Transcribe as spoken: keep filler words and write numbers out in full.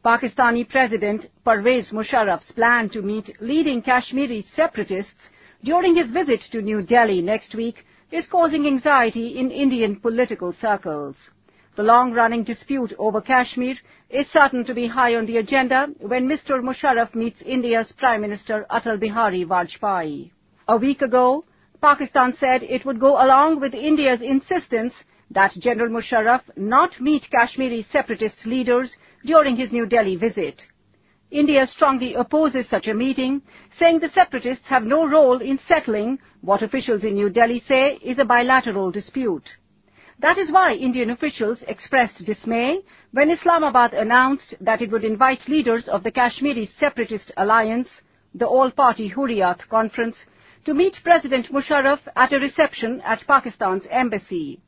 Pakistani President Pervez Musharraf's plan to meet leading Kashmiri separatists during his visit to New Delhi next week is causing anxiety in Indian political circles. The long-running dispute over Kashmir is certain to be high on the agenda when Mister Musharraf meets India's Prime Minister Atal Bihari Vajpayee. A week ago, Pakistan said it would go along with India's insistence that General Musharraf not meet Kashmiri separatist leaders during his New Delhi visit. India strongly opposes such a meeting, saying the separatists have no role in settling what officials in New Delhi say is a bilateral dispute. That is why Indian officials expressed dismay when Islamabad announced that it would invite leaders of the Kashmiri Separatist Alliance, the All-Party Hurriyat Conference, to meet President Musharraf at a reception at Pakistan's embassy.